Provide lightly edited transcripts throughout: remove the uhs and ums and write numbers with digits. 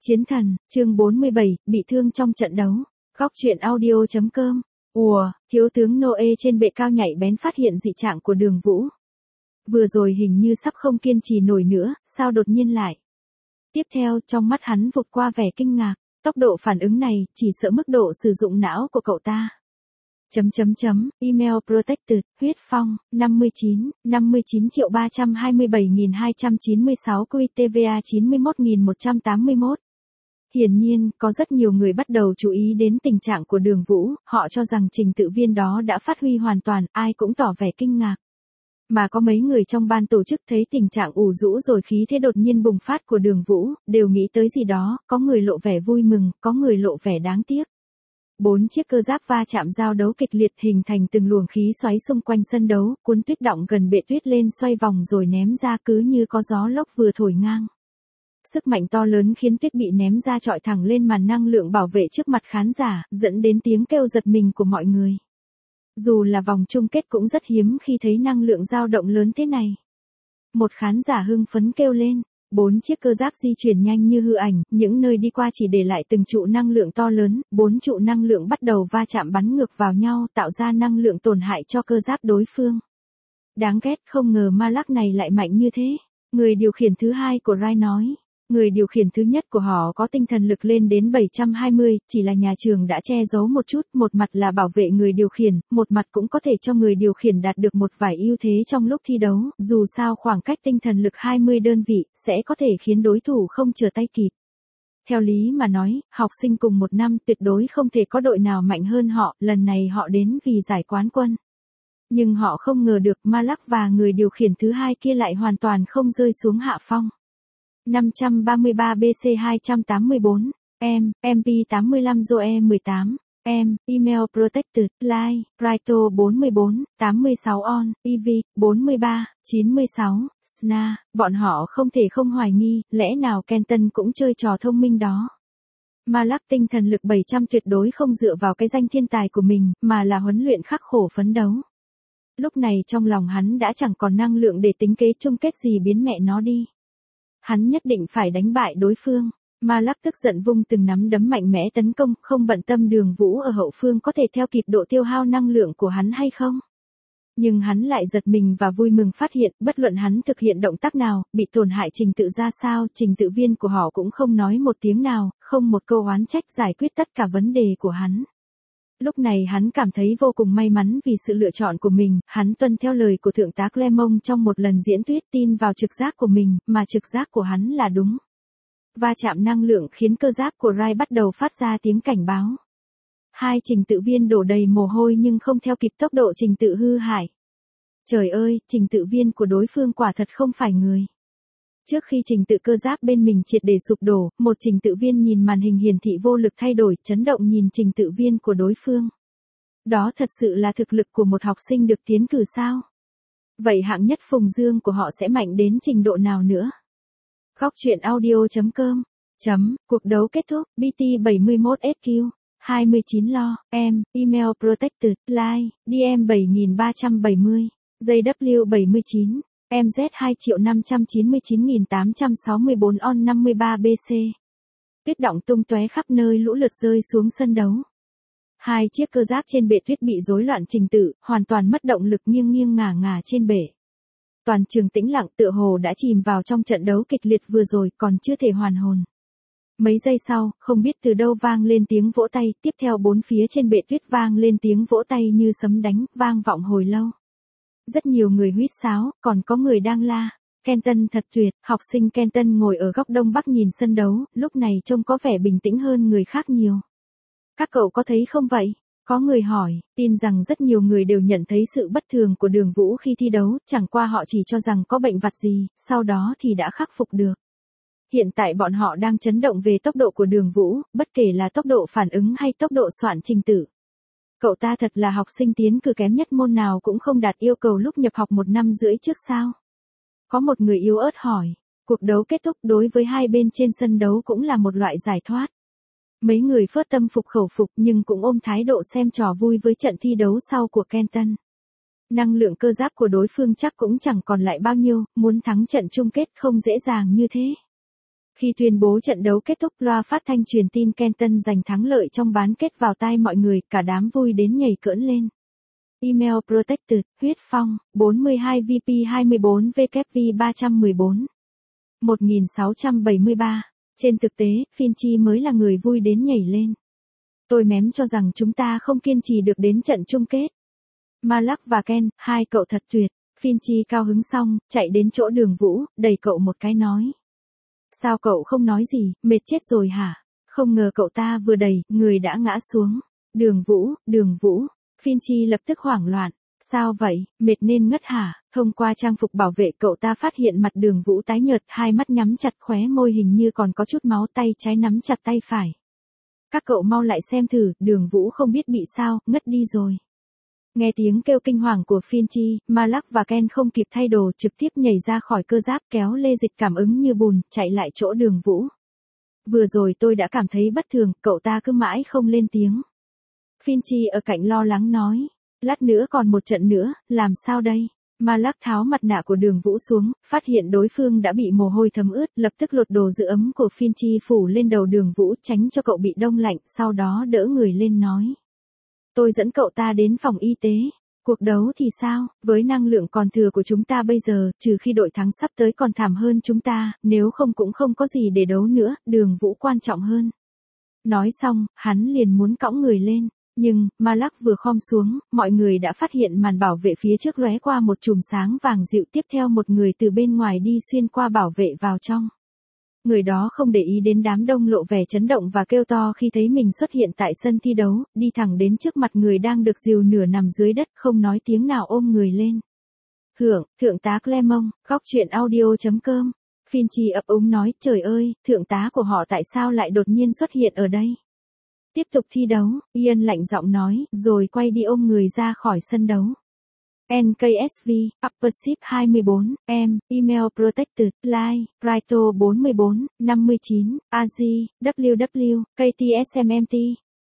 Chiến thần, chương 47, bị thương trong trận đấu. Góc truyện audio.com. Thiếu tướng Noe trên bệ cao nhảy bén phát hiện dị trạng của Đường Vũ. Vừa rồi hình như sắp không kiên trì nổi nữa, sao đột nhiên lại. Tiếp theo, trong mắt hắn vụt qua vẻ kinh ngạc, tốc độ phản ứng này, chỉ sợ mức độ sử dụng não của cậu ta. Email protected, huyết phong, 59 327.296 QTVA 91.181. Hiển nhiên, có rất nhiều người bắt đầu chú ý đến tình trạng của Đường Vũ, họ cho rằng trình tự viên đó đã phát huy hoàn toàn, ai cũng tỏ vẻ kinh ngạc. Mà có mấy người trong ban tổ chức thấy tình trạng ủ rũ rồi khí thế đột nhiên bùng phát của Đường Vũ, đều nghĩ tới gì đó, có người lộ vẻ vui mừng, có người lộ vẻ đáng tiếc. 4 chiếc cơ giáp va chạm giao đấu kịch liệt hình thành từng luồng khí xoáy xung quanh sân đấu, cuốn tuyết đọng gần bệ tuyết lên xoay vòng rồi ném ra cứ như có gió lốc vừa thổi ngang. Sức mạnh to lớn khiến tuyết bị ném ra trọi thẳng lên màn năng lượng bảo vệ trước mặt khán giả, dẫn đến tiếng kêu giật mình của mọi người. Dù là vòng chung kết cũng rất hiếm khi thấy năng lượng dao động lớn thế này. Một khán giả hưng phấn kêu lên. 4 chiếc cơ giáp di chuyển nhanh như hư ảnh, những nơi đi qua chỉ để lại từng trụ năng lượng to lớn, 4 trụ năng lượng bắt đầu va chạm bắn ngược vào nhau tạo ra năng lượng tổn hại cho cơ giáp đối phương. Đáng ghét, không ngờ ma lắc này lại mạnh như thế. Người điều khiển thứ hai của Rai nói. Người điều khiển thứ nhất của họ có tinh thần lực lên đến 720, chỉ là nhà trường đã che giấu một chút, một mặt là bảo vệ người điều khiển, một mặt cũng có thể cho người điều khiển đạt được một vài ưu thế trong lúc thi đấu, dù sao khoảng cách tinh thần lực 20 đơn vị, sẽ có thể khiến đối thủ không trở tay kịp. Theo lý mà nói, học sinh cùng một năm tuyệt đối không thể có đội nào mạnh hơn họ, lần này họ đến vì giải quán quân. Nhưng họ không ngờ được ma lắc và người điều khiển thứ hai kia lại hoàn toàn không rơi xuống hạ phong. 533 BC 284, MP85 Zoe 18, Email Protected, Line, Raito 44, 86 On, EV, 43, 96, Sna, bọn họ không thể không hoài nghi, lẽ nào Kenton cũng chơi trò thông minh đó. Ma lắc tinh thần lực 700 tuyệt đối không dựa vào cái danh thiên tài của mình, mà là huấn luyện khắc khổ phấn đấu. Lúc này trong lòng hắn đã chẳng còn năng lượng để tính kế chung kết gì biến mẹ nó đi. Hắn nhất định phải đánh bại đối phương. Ma lắc tức giận vung từng nắm đấm mạnh mẽ tấn công, không bận tâm Đường Vũ ở hậu phương có thể theo kịp độ tiêu hao năng lượng của hắn hay không. Nhưng hắn lại giật mình và vui mừng phát hiện, bất luận hắn thực hiện động tác nào, bị tổn hại trình tự ra sao, trình tự viên của họ cũng không nói một tiếng nào, không một câu oán trách giải quyết tất cả vấn đề của hắn. Lúc này hắn cảm thấy vô cùng may mắn vì sự lựa chọn của mình, hắn tuân theo lời của thượng tá Clermont trong một lần diễn thuyết tin vào trực giác của mình, mà trực giác của hắn là đúng. Va chạm năng lượng khiến cơ giáp của Rai bắt đầu phát ra tiếng cảnh báo. Hai trình tự viên đổ đầy mồ hôi nhưng không theo kịp tốc độ trình tự hư hại. Trời ơi, trình tự viên của đối phương quả thật không phải người. Trước khi trình tự cơ giáp bên mình triệt để sụp đổ, một trình tự viên nhìn màn hình hiển thị vô lực thay đổi, chấn động nhìn trình tự viên của đối phương. Đó thật sự là thực lực của một học sinh được tiến cử sao? Vậy hạng nhất Phùng Dương của họ sẽ mạnh đến trình độ nào nữa? Góc truyện audio.com. Cuộc đấu kết thúc, BT 71 SQ, 29 lo, Email Protected, Line, DM 7370, JW 79. MZ 2.599.864 On 53 BC. Tuyết đọng tung tóe khắp nơi lũ lượt rơi xuống sân đấu. Hai chiếc cơ giáp trên bệ tuyết bị rối loạn trình tự, hoàn toàn mất động lực nghiêng nghiêng ngả ngả trên bể. Toàn trường tĩnh lặng tựa hồ đã chìm vào trong trận đấu kịch liệt vừa rồi còn chưa thể hoàn hồn. Mấy giây sau, không biết từ đâu vang lên tiếng vỗ tay, tiếp theo bốn phía trên bệ tuyết vang lên tiếng vỗ tay như sấm đánh, vang vọng hồi lâu. Rất nhiều người huýt sáo, còn có người đang la. Kenton thật tuyệt, học sinh Kenton ngồi ở góc đông bắc nhìn sân đấu, lúc này trông có vẻ bình tĩnh hơn người khác nhiều. Các cậu có thấy không vậy? Có người hỏi, tin rằng rất nhiều người đều nhận thấy sự bất thường của Đường Vũ khi thi đấu, chẳng qua họ chỉ cho rằng có bệnh vặt gì, sau đó thì đã khắc phục được. Hiện tại bọn họ đang chấn động về tốc độ của Đường Vũ, bất kể là tốc độ phản ứng hay tốc độ soạn trình tự. Cậu ta thật là học sinh tiến cử kém nhất môn nào cũng không đạt yêu cầu lúc nhập học 1 năm rưỡi trước sao? Có một người yếu ớt hỏi. Cuộc đấu kết thúc đối với hai bên trên sân đấu cũng là một loại giải thoát. Mấy người phớt tâm phục khẩu phục nhưng cũng ôm thái độ xem trò vui với trận thi đấu sau của Kenton. Năng lượng cơ giáp của đối phương chắc cũng chẳng còn lại bao nhiêu, muốn thắng trận chung kết không dễ dàng như thế. Khi tuyên bố trận đấu kết thúc, loa phát thanh truyền tin Kenton giành thắng lợi trong bán kết vào tai mọi người, cả đám vui đến nhảy cẫng lên. Email Protected, Huyết Phong, 42 VP 24 WV 314. 1673. Trên thực tế, Finchi mới là người vui đến nhảy lên. Tôi mém cho rằng chúng ta không kiên trì được đến trận chung kết. Malak và Ken, hai cậu thật tuyệt. Finchi cao hứng xong, chạy đến chỗ Đường Vũ, đẩy cậu một cái nói. Sao cậu không nói gì, mệt chết rồi hả? Không ngờ cậu ta vừa đẩy, người đã ngã xuống. Đường Vũ. Finchi lập tức hoảng loạn. Sao vậy, mệt nên ngất hả? Thông qua trang phục bảo vệ cậu ta phát hiện mặt Đường Vũ tái nhợt, hai mắt nhắm chặt, khóe môi hình như còn có chút máu, tay trái nắm chặt tay phải. Các cậu mau lại xem thử, Đường Vũ không biết bị sao, ngất đi rồi. Nghe tiếng kêu kinh hoàng của Finchi, Malak và Ken không kịp thay đồ, trực tiếp nhảy ra khỏi cơ giáp, kéo lê dịch cảm ứng như bùn, chạy lại chỗ Đường Vũ. Vừa rồi tôi đã cảm thấy bất thường, cậu ta cứ mãi không lên tiếng. Finchi ở cạnh lo lắng nói, lát nữa còn một trận nữa, làm sao đây? Malak tháo mặt nạ của Đường Vũ xuống, phát hiện đối phương đã bị mồ hôi thấm ướt, lập tức lột đồ giữ ấm của Finchi phủ lên đầu Đường Vũ, tránh cho cậu bị đông lạnh, sau đó đỡ người lên nói. Tôi dẫn cậu ta đến phòng y tế. Cuộc đấu thì sao, với năng lượng còn thừa của chúng ta bây giờ, trừ khi đội thắng sắp tới còn thảm hơn chúng ta, nếu không cũng không có gì để đấu nữa, Đường Vũ quan trọng hơn. Nói xong, hắn liền muốn cõng người lên. Nhưng, Malak vừa khom xuống, mọi người đã phát hiện màn bảo vệ phía trước lóe qua một chùm sáng vàng dịu, tiếp theo một người từ bên ngoài đi xuyên qua bảo vệ vào trong. Người đó không để ý đến đám đông, lộ vẻ chấn động và kêu to khi thấy mình xuất hiện tại sân thi đấu, đi thẳng đến trước mặt người đang được dìu nửa nằm dưới đất, không nói tiếng nào ôm người lên. Thượng tá Clermont, góc truyện audio.com. Finchi ấp úng nói, trời ơi, thượng tá của họ tại sao lại đột nhiên xuất hiện ở đây? Tiếp tục thi đấu, Ian lạnh giọng nói, rồi quay đi ôm người ra khỏi sân đấu. NKSV, Uppership 24, Email Protected, Line, Raito 44, 59, AZ, WW, KTSMMT.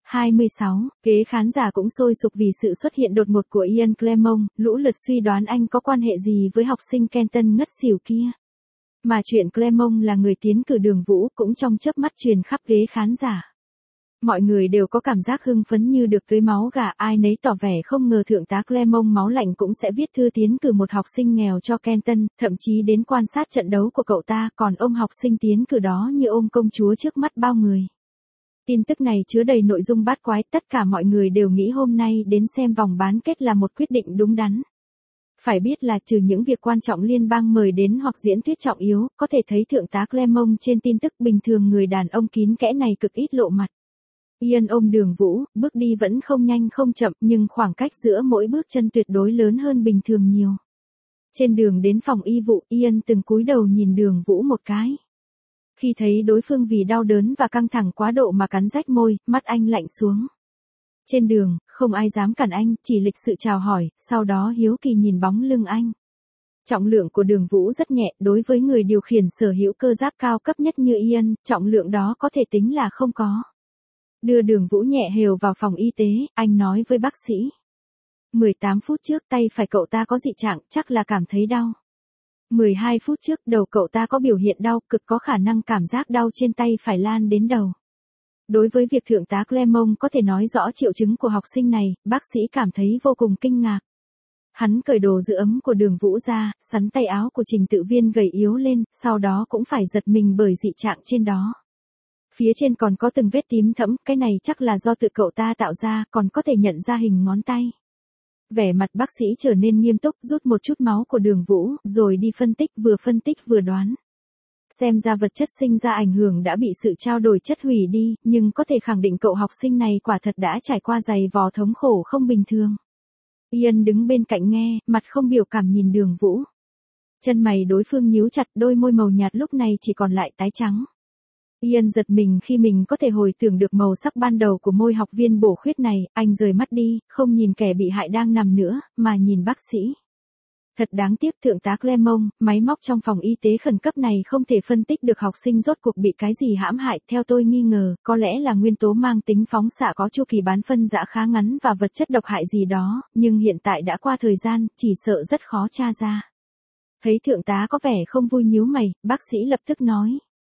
26, kế khán giả cũng sôi sục vì sự xuất hiện đột ngột của Ian Clermont, lũ lượt suy đoán anh có quan hệ gì với học sinh Kenton ngất xỉu kia. Mà chuyện Clermont là người tiến cử Đường Vũ cũng trong chớp mắt truyền khắp ghế khán giả. Mọi người đều có cảm giác hưng phấn như được tưới máu gà, ai nấy tỏ vẻ không ngờ thượng tá Clermont máu lạnh cũng sẽ viết thư tiến cử một học sinh nghèo cho Kenton, thậm chí đến quan sát trận đấu của cậu ta, còn ôm học sinh tiến cử đó như ôm công chúa trước mắt bao người. Tin tức này chứa đầy nội dung bát quái, tất cả mọi người đều nghĩ hôm nay đến xem vòng bán kết là một quyết định đúng đắn. Phải biết là trừ những việc quan trọng liên bang mời đến hoặc diễn thuyết trọng yếu, có thể thấy thượng tá Clermont trên tin tức, bình thường người đàn ông kín kẽ này cực ít lộ mặt. Ian ôm Đường Vũ, bước đi vẫn không nhanh không chậm, nhưng khoảng cách giữa mỗi bước chân tuyệt đối lớn hơn bình thường nhiều. Trên đường đến phòng y vụ, Ian từng cúi đầu nhìn Đường Vũ một cái. Khi thấy đối phương vì đau đớn và căng thẳng quá độ mà cắn rách môi, mắt anh lạnh xuống. Trên đường, không ai dám cản anh, chỉ lịch sự chào hỏi, sau đó hiếu kỳ nhìn bóng lưng anh. Trọng lượng của Đường Vũ rất nhẹ, đối với người điều khiển sở hữu cơ giáp cao cấp nhất như Ian, trọng lượng đó có thể tính là không có. Đưa Đường Vũ nhẹ hều vào phòng y tế, anh nói với bác sĩ. 18 phút trước tay phải cậu ta có dị trạng, chắc là cảm thấy đau. 12 phút trước đầu cậu ta có biểu hiện đau, cực có khả năng cảm giác đau trên tay phải lan đến đầu. Đối với việc thượng tá Clermont có thể nói rõ triệu chứng của học sinh này, bác sĩ cảm thấy vô cùng kinh ngạc. Hắn cởi đồ giữ ấm của Đường Vũ ra, sắn tay áo của trình tự viên gầy yếu lên, sau đó cũng phải giật mình bởi dị trạng trên đó. Phía trên còn có từng vết tím thẫm, cái này chắc là do tự cậu ta tạo ra, còn có thể nhận ra hình ngón tay. Vẻ mặt bác sĩ trở nên nghiêm túc, rút một chút máu của Đường Vũ, rồi đi phân tích vừa đoán. Xem ra vật chất sinh ra ảnh hưởng đã bị sự trao đổi chất hủy đi, nhưng có thể khẳng định cậu học sinh này quả thật đã trải qua dày vò thống khổ không bình thường. Ian đứng bên cạnh nghe, mặt không biểu cảm nhìn Đường Vũ. Chân mày đối phương nhíu chặt, đôi môi màu nhạt lúc này chỉ còn lại tái trắng. Ian giật mình khi mình có thể hồi tưởng được màu sắc ban đầu của môi học viên bổ khuyết này, anh rời mắt đi, không nhìn kẻ bị hại đang nằm nữa, mà nhìn bác sĩ. Thật đáng tiếc thượng tá Clermont, máy móc trong phòng y tế khẩn cấp này không thể phân tích được học sinh rốt cuộc bị cái gì hãm hại, theo tôi nghi ngờ, có lẽ là nguyên tố mang tính phóng xạ có chu kỳ bán phân rã khá ngắn và vật chất độc hại gì đó, nhưng hiện tại đã qua thời gian, chỉ sợ rất khó tra ra. Thấy thượng tá có vẻ không vui nhíu mày, bác sĩ lập tức nói.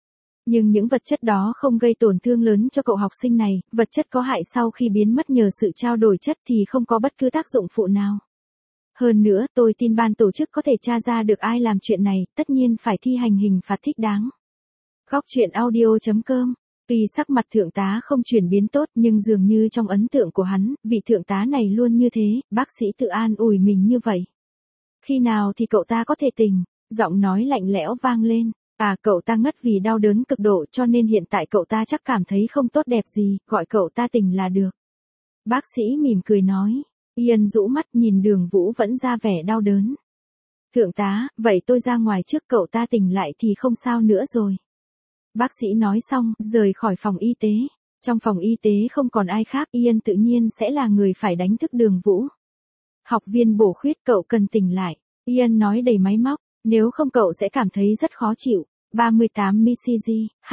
Nhưng những vật chất đó không gây tổn thương lớn cho cậu học sinh này, vật chất có hại sau khi biến mất nhờ sự trao đổi chất thì không có bất cứ tác dụng phụ nào. Hơn nữa, tôi tin ban tổ chức có thể tra ra được ai làm chuyện này, tất nhiên phải thi hành hình phạt thích đáng. Góc truyện audio.com. Tuy sắc mặt thượng tá không chuyển biến tốt nhưng dường như trong ấn tượng của hắn, vị thượng tá này luôn như thế, bác sĩ tự an ủi mình như vậy. Khi nào thì cậu ta có thể tỉnh? Giọng nói lạnh lẽo vang lên. Cậu ta ngất vì đau đớn cực độ cho nên hiện tại cậu ta chắc cảm thấy không tốt đẹp gì, gọi cậu ta tỉnh là được. Bác sĩ mỉm cười nói. Ian rũ mắt nhìn Đường Vũ vẫn ra vẻ đau đớn. Thượng tá, vậy tôi ra ngoài trước, cậu ta tỉnh lại thì không sao nữa rồi. Bác sĩ nói xong, rời khỏi phòng y tế. Trong phòng y tế không còn ai khác, Ian tự nhiên sẽ là người phải đánh thức Đường Vũ. Học viên bổ khuyết, cậu cần tỉnh lại. Ian nói đầy máy móc, nếu không cậu sẽ cảm thấy rất khó chịu. 38 MCG,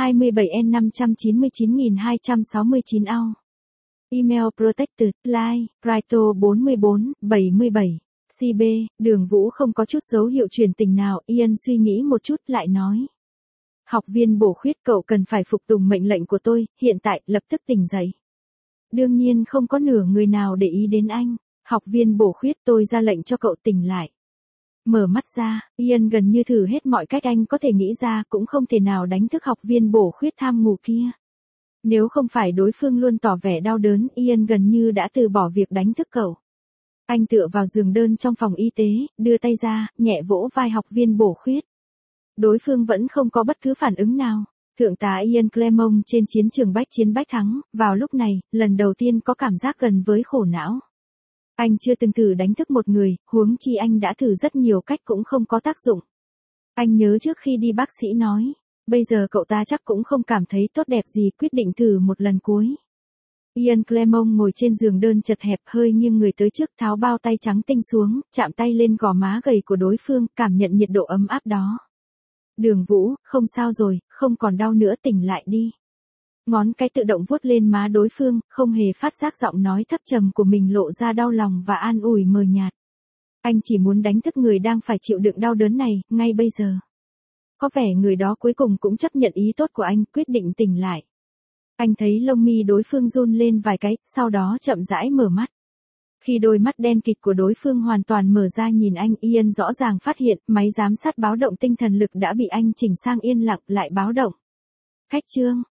27N599269 AU. Email protected, line, Raito 4477. CB, Đường Vũ không có chút dấu hiệu truyền tình nào, Ian suy nghĩ một chút lại nói. Học viên bổ khuyết, cậu cần phải phục tùng mệnh lệnh của tôi, hiện tại, lập tức tỉnh dậy. Đương nhiên không có nửa người nào để ý đến anh. Học viên bổ khuyết, tôi ra lệnh cho cậu tỉnh lại. Mở mắt ra, Ian gần như thử hết mọi cách anh có thể nghĩ ra, cũng không thể nào đánh thức học viên bổ khuyết tham ngủ kia. Nếu không phải đối phương luôn tỏ vẻ đau đớn, Ian gần như đã từ bỏ việc đánh thức cậu. Anh tựa vào giường đơn trong phòng y tế, đưa tay ra, nhẹ vỗ vai học viên bổ khuyết. Đối phương vẫn không có bất cứ phản ứng nào. Thượng tá Ian Clermont trên chiến trường bách chiến bách thắng, vào lúc này, lần đầu tiên có cảm giác gần với khổ não. Anh chưa từng thử đánh thức một người, huống chi anh đã thử rất nhiều cách cũng không có tác dụng. Anh nhớ trước khi đi bác sĩ nói, bây giờ cậu ta chắc cũng không cảm thấy tốt đẹp gì, quyết định thử một lần cuối. Ian Clermont ngồi trên giường đơn chật hẹp, hơi nghiêng người tới trước, tháo bao tay trắng tinh xuống, chạm tay lên gò má gầy của đối phương, cảm nhận nhiệt độ ấm áp đó. Đường Vũ, không sao rồi, không còn đau nữa, tỉnh lại đi. Ngón cái tự động vuốt lên má đối phương, không hề phát giác giọng nói thấp trầm của mình lộ ra đau lòng và an ủi mờ nhạt. Anh chỉ muốn đánh thức người đang phải chịu đựng đau đớn này, ngay bây giờ. Có vẻ người đó cuối cùng cũng chấp nhận ý tốt của anh, quyết định tỉnh lại. Anh thấy lông mi đối phương run lên vài cái, sau đó chậm rãi mở mắt. Khi đôi mắt đen kịt của đối phương hoàn toàn mở ra nhìn anh, Ian rõ ràng phát hiện máy giám sát báo động tinh thần lực đã bị anh chỉnh sang yên lặng, lại báo động. Khách trương.